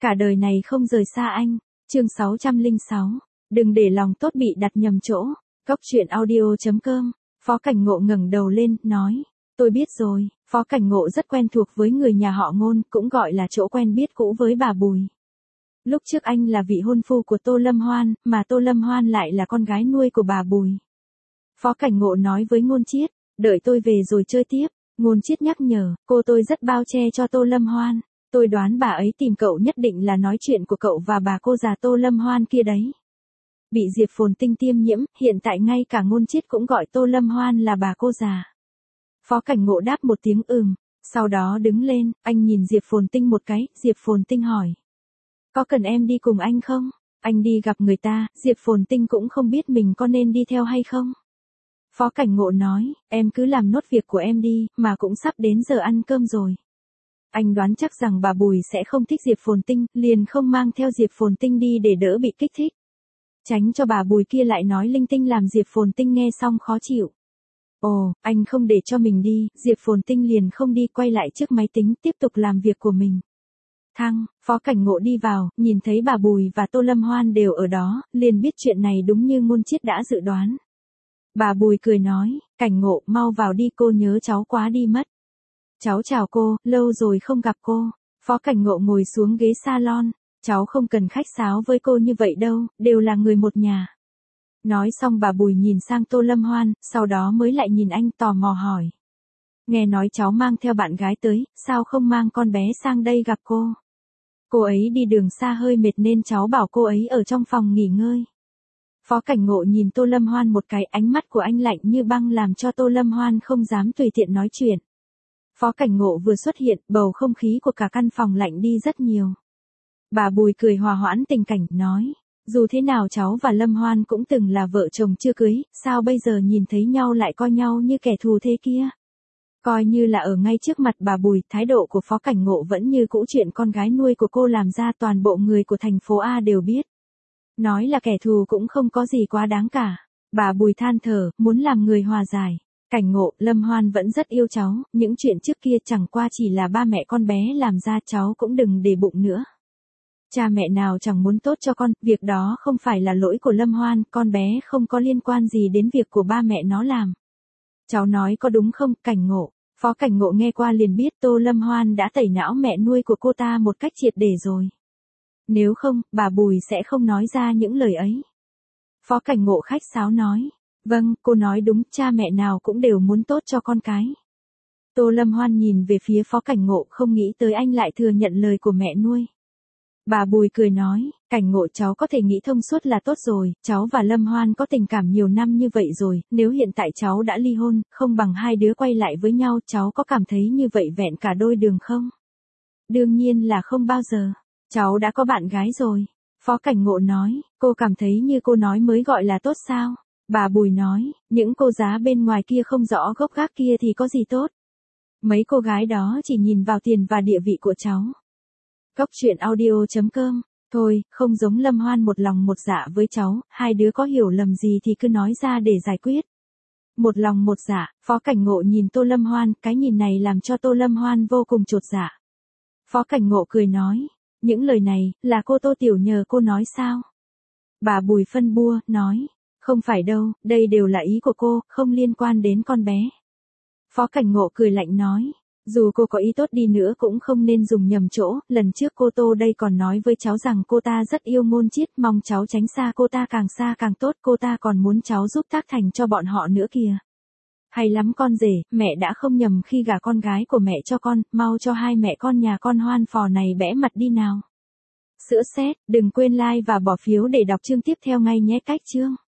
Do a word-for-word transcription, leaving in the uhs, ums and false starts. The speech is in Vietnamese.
Cả đời này không rời xa anh. Chương sáu trăm lẻ sáu. Đừng để lòng tốt bị đặt nhầm chỗ. Cốc truyện audio chấm com. Phó Cảnh Ngộ ngẩng đầu lên, nói. Tôi biết rồi. Phó Cảnh Ngộ rất quen thuộc với người nhà họ Ngôn, cũng gọi là chỗ quen biết cũ với bà Bùi. Lúc trước anh là vị hôn phu của Tô Lâm Hoan, mà Tô Lâm Hoan lại là con gái nuôi của bà Bùi. Phó Cảnh Ngộ nói với Ngôn Chiết, đợi tôi về rồi chơi tiếp. Ngôn Chiết nhắc nhở, cô tôi rất bao che cho Tô Lâm Hoan. Tôi đoán bà ấy tìm cậu nhất định là nói chuyện của cậu và bà cô già Tô Lâm Hoan kia đấy. Bị Diệp Phồn Tinh tiêm nhiễm, hiện tại ngay cả Ngôn Chiết cũng gọi Tô Lâm Hoan là bà cô già. Phó Cảnh Ngộ đáp một tiếng ừm, sau đó đứng lên, anh nhìn Diệp Phồn Tinh một cái, Diệp Phồn Tinh hỏi. Có cần em đi cùng anh không? Anh đi gặp người ta, Diệp Phồn Tinh cũng không biết mình có nên đi theo hay không. Phó Cảnh Ngộ nói, em cứ làm nốt việc của em đi, mà cũng sắp đến giờ ăn cơm rồi. Anh đoán chắc rằng bà Bùi sẽ không thích Diệp Phồn Tinh, liền không mang theo Diệp Phồn Tinh đi để đỡ bị kích thích. Tránh cho bà Bùi kia lại nói linh tinh làm Diệp Phồn Tinh nghe xong khó chịu. Ồ, anh không để cho mình đi, Diệp Phồn Tinh liền không đi, quay lại trước máy tính tiếp tục làm việc của mình. Thăng, Phó Cảnh Ngộ đi vào, nhìn thấy bà Bùi và Tô Lâm Hoan đều ở đó, liền biết chuyện này đúng như Ngôn Chiết đã dự đoán. Bà Bùi cười nói, Cảnh Ngộ, mau vào đi, cô nhớ cháu quá đi mất. Cháu chào cô, lâu rồi không gặp cô. Phó Cảnh Ngộ ngồi xuống ghế salon, cháu không cần khách sáo với cô như vậy đâu, đều là người một nhà. Nói xong bà Bùi nhìn sang Tô Lâm Hoan, sau đó mới lại nhìn anh tò mò hỏi. Nghe nói cháu mang theo bạn gái tới, sao không mang con bé sang đây gặp cô? Cô ấy đi đường xa hơi mệt nên cháu bảo cô ấy ở trong phòng nghỉ ngơi. Phó Cảnh Ngộ nhìn Tô Lâm Hoan một cái, ánh mắt của anh lạnh như băng làm cho Tô Lâm Hoan không dám tùy tiện nói chuyện. Phó Cảnh Ngộ vừa xuất hiện, bầu không khí của cả căn phòng lạnh đi rất nhiều. Bà Bùi cười hòa hoãn tình cảnh, nói, dù thế nào cháu và Lâm Hoan cũng từng là vợ chồng chưa cưới, sao bây giờ nhìn thấy nhau lại coi nhau như kẻ thù thế kia? Coi như là ở ngay trước mặt bà Bùi, thái độ của Phó Cảnh Ngộ vẫn như cũ, chuyện con gái nuôi của cô làm ra toàn bộ người của thành phố A đều biết. Nói là kẻ thù cũng không có gì quá đáng cả. Bà Bùi than thở, muốn làm người hòa giải. Cảnh Ngộ, Lâm Hoan vẫn rất yêu cháu, những chuyện trước kia chẳng qua chỉ là ba mẹ con bé làm ra, cháu cũng đừng để bụng nữa. Cha mẹ nào chẳng muốn tốt cho con, việc đó không phải là lỗi của Lâm Hoan, con bé không có liên quan gì đến việc của ba mẹ nó làm. Cháu nói có đúng không, Cảnh Ngộ? Phó Cảnh Ngộ nghe qua liền biết Tô Lâm Hoan đã tẩy não mẹ nuôi của cô ta một cách triệt để rồi. Nếu không, bà Bùi sẽ không nói ra những lời ấy. Phó Cảnh Ngộ khách sáo nói. Vâng, cô nói đúng, cha mẹ nào cũng đều muốn tốt cho con cái. Tô Lâm Hoan nhìn về phía Phó Cảnh Ngộ, không nghĩ tới anh lại thừa nhận lời của mẹ nuôi. Bà Bùi cười nói, Cảnh Ngộ, cháu có thể nghĩ thông suốt là tốt rồi, cháu và Lâm Hoan có tình cảm nhiều năm như vậy rồi, nếu hiện tại cháu đã ly hôn, không bằng hai đứa quay lại với nhau, cháu có cảm thấy như vậy vẹn cả đôi đường không? Đương nhiên là không bao giờ, cháu đã có bạn gái rồi. Phó Cảnh Ngộ nói, cô cảm thấy như cô nói mới gọi là tốt sao? Bà Bùi nói, những cô giá bên ngoài kia không rõ gốc gác kia thì có gì tốt. Mấy cô gái đó chỉ nhìn vào tiền và địa vị của cháu. Cốc truyện audio chấm com. Thôi, không giống Lâm Hoan một lòng một dạ với cháu, hai đứa có hiểu lầm gì thì cứ nói ra để giải quyết. Một lòng một dạ, Phó Cảnh Ngộ nhìn Tô Lâm Hoan, cái nhìn này làm cho Tô Lâm Hoan vô cùng chột dạ. Phó Cảnh Ngộ cười nói, những lời này, là cô Tô Tiểu nhờ cô nói sao? Bà Bùi phân bua, nói, không phải đâu, đây đều là ý của cô, không liên quan đến con bé. Phó Cảnh Ngộ cười lạnh nói, dù cô có ý tốt đi nữa cũng không nên dùng nhầm chỗ, lần trước cô Tô đây còn nói với cháu rằng cô ta rất yêu Ngôn Chiết, mong cháu tránh xa cô ta càng xa càng tốt, cô ta còn muốn cháu giúp tác thành cho bọn họ nữa kìa. Hay lắm con rể, mẹ đã không nhầm khi gả con gái của mẹ cho con, mau cho hai mẹ con nhà con Hoan phò này bẽ mặt đi nào. Sữa sét, đừng quên like và bỏ phiếu để đọc chương tiếp theo ngay nhé. Cách chương